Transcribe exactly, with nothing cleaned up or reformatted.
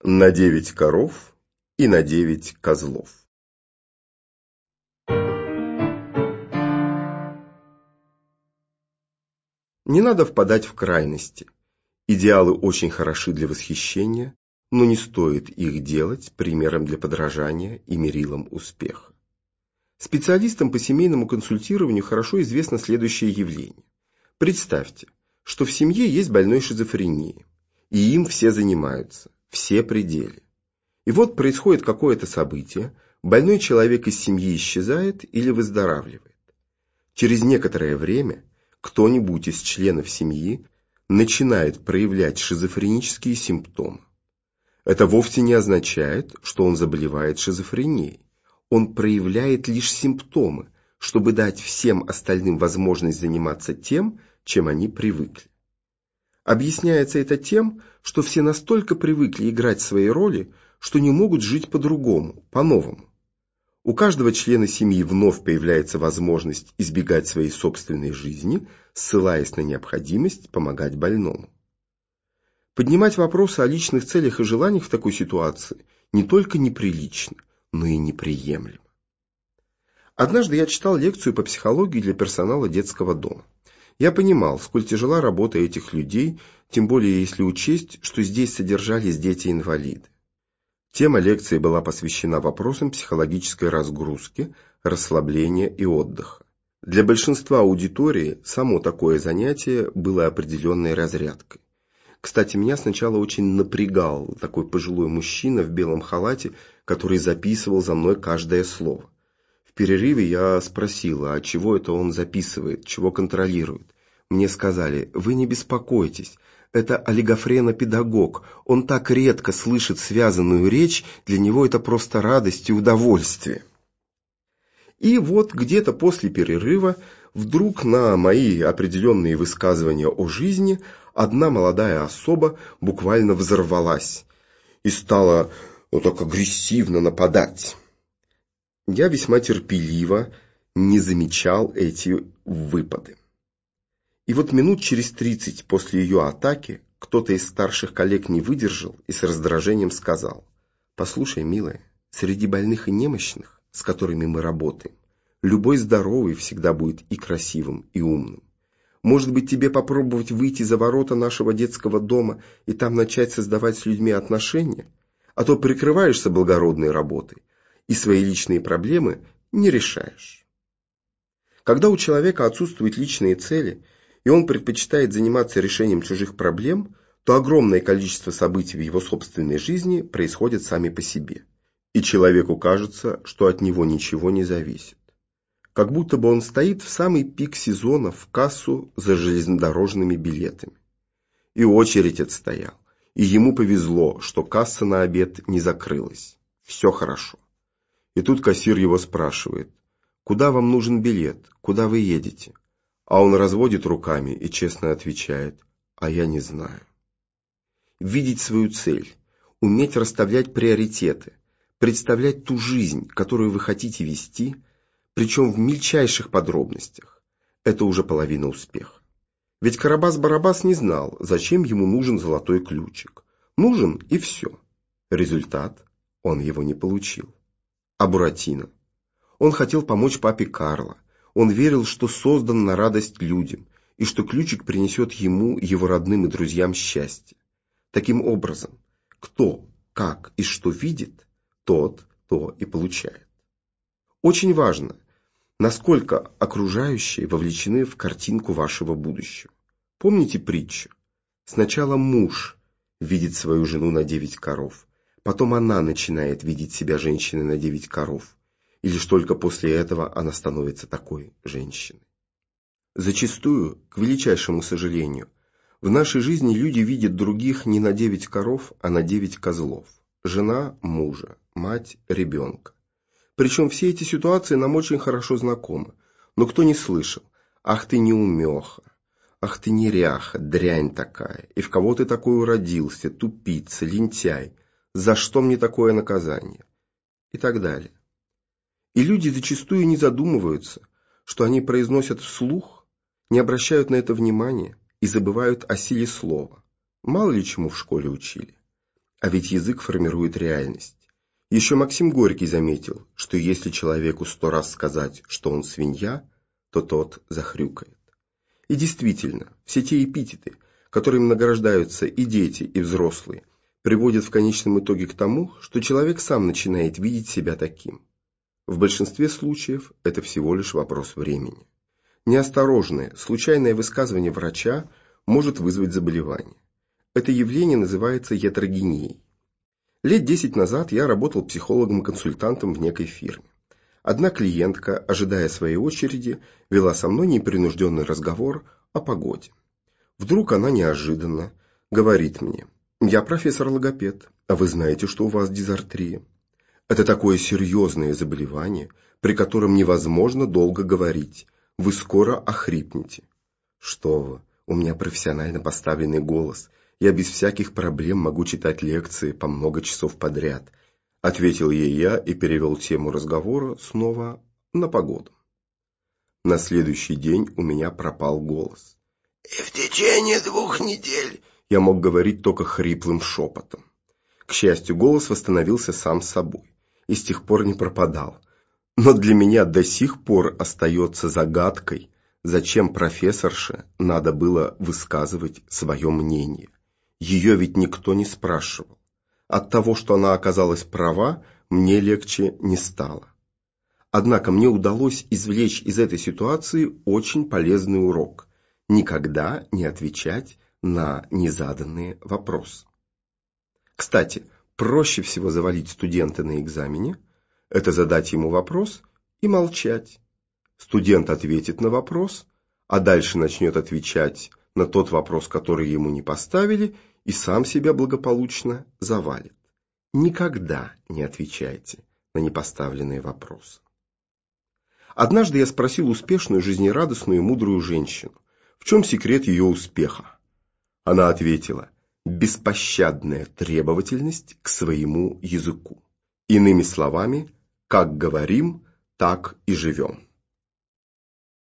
На девять коров и на девять козлов. Не надо впадать в крайности. Идеалы очень хороши для восхищения, но не стоит их делать примером для подражания и мерилом успеха. Специалистам по семейному консультированию хорошо известно следующее явление. Представьте, что в семье есть больной шизофренией, и им все занимаются, все при деле. И вот происходит какое-то событие, больной человек из семьи исчезает или выздоравливает. Через некоторое время кто-нибудь из членов семьи начинает проявлять шизофренические симптомы. Это вовсе не означает, что он заболевает шизофренией. Он проявляет лишь симптомы, чтобы дать всем остальным возможность заниматься тем, чем они привыкли. Объясняется это тем, что все настолько привыкли играть свои роли, что не могут жить по-другому, по-новому. У каждого члена семьи вновь появляется возможность избегать своей собственной жизни, ссылаясь на необходимость помогать больному. Поднимать вопросы о личных целях и желаниях в такой ситуации не только неприлично, но и неприемлемо. Однажды я читал лекцию по психологии для персонала детского дома. Я понимал, сколь тяжела работа этих людей, тем более если учесть, что здесь содержались дети-инвалиды. Тема лекции была посвящена вопросам психологической разгрузки, расслабления и отдыха. Для большинства аудитории само такое занятие было определенной разрядкой. Кстати, меня сначала очень напрягал такой пожилой мужчина в белом халате, который записывал за мной каждое слово. В перерыве я спросила, а чего это он записывает, чего контролирует. Мне сказали: вы не беспокойтесь, это олигофренопедагог, он так редко слышит связанную речь, для него это просто радость и удовольствие. И вот где-то после перерыва вдруг на мои определенные высказывания о жизни одна молодая особа буквально взорвалась и стала вот так агрессивно нападать. Я весьма терпеливо не замечал эти выпады. И вот минут через тридцать после ее атаки кто-то из старших коллег не выдержал и с раздражением сказал: «Послушай, милая, среди больных и немощных, с которыми мы работаем, любой здоровый всегда будет и красивым, и умным. Может быть, тебе попробовать выйти за ворота нашего детского дома и там начать создавать с людьми отношения? А то прикрываешься благородной работой и свои личные проблемы не решаешь». Когда у человека отсутствуют личные цели, и он предпочитает заниматься решением чужих проблем, то огромное количество событий в его собственной жизни происходят сами по себе. И человеку кажется, что от него ничего не зависит. Как будто бы он стоит в самый пик сезона в кассу за железнодорожными билетами. И очередь отстоял. И ему повезло, что касса на обед не закрылась. Все хорошо. И тут кассир его спрашивает: «Куда вам нужен билет? Куда вы едете?» А он разводит руками и честно отвечает: «А я не знаю». Видеть свою цель, уметь расставлять приоритеты, представлять ту жизнь, которую вы хотите вести, причем в мельчайших подробностях, это уже половина успеха. Ведь Карабас-Барабас не знал, зачем ему нужен золотой ключик. Нужен и все. Результат: он его не получил. А Буратино? Он хотел помочь папе Карло. Он верил, что создан на радость людям, и что ключик принесет ему, его родным и друзьям счастье. Таким образом, кто, как и что видит, тот то и получает. Очень важно, насколько окружающие вовлечены в картинку вашего будущего. Помните притчу? Сначала муж видит свою жену на девять коров, потом она начинает видеть себя женщиной на девять коров, и лишь только после этого она становится такой женщиной. Зачастую, к величайшему сожалению, в нашей жизни люди видят других не на девять коров, а на девять козлов. Жена мужа, мать ребенка. Причем все эти ситуации нам очень хорошо знакомы. Но кто не слышал: «Ах ты неумеха, ах ты неряха, дрянь такая, и в кого ты такой уродился, тупица, лентяй, за что мне такое наказание?» и так далее. И люди зачастую не задумываются, что они произносят вслух, не обращают на это внимания и забывают о силе слова. Мало ли чему в школе учили. А ведь язык формирует реальность. Еще Максим Горький заметил, что если человеку сто раз сказать, что он свинья, то тот захрюкает. И действительно, все те эпитеты, которыми награждаются и дети, и взрослые, приводят в конечном итоге к тому, что человек сам начинает видеть себя таким. В большинстве случаев это всего лишь вопрос времени. Неосторожное, случайное высказывание врача может вызвать заболевание. Это явление называется ятрогенией. Лет десять назад я работал психологом-консультантом в некой фирме. Одна клиентка, ожидая своей очереди, вела со мной непринужденный разговор о погоде. Вдруг она неожиданно говорит мне: «Я профессор-логопед, а вы знаете, что у вас дизартрия? Это такое серьезное заболевание, при котором невозможно долго говорить. Вы скоро охрипнете». «Что вы, у меня профессионально поставленный голос. Я без всяких проблем могу читать лекции по много часов подряд», — ответил ей я и перевел тему разговора снова на погоду. На следующий день у меня пропал голос. И в течение двух недель я мог говорить только хриплым шепотом. К счастью, голос восстановился сам собой и с тех пор не пропадал. Но для меня до сих пор остается загадкой, зачем профессорше надо было высказывать свое мнение. Ее ведь никто не спрашивал. От того, что она оказалась права, мне легче не стало. Однако мне удалось извлечь из этой ситуации очень полезный урок: никогда не отвечать на незаданные вопросы. Кстати, проще всего завалить студента на экзамене – это задать ему вопрос и молчать. Студент ответит на вопрос, а дальше начнет отвечать на тот вопрос, который ему не поставили, и сам себя благополучно завалит. Никогда не отвечайте на непоставленные вопросы. Однажды я спросил успешную, жизнерадостную и мудрую женщину, в чем секрет ее успеха. Она ответила: беспощадная требовательность к своему языку. Иными словами, как говорим, так и живем.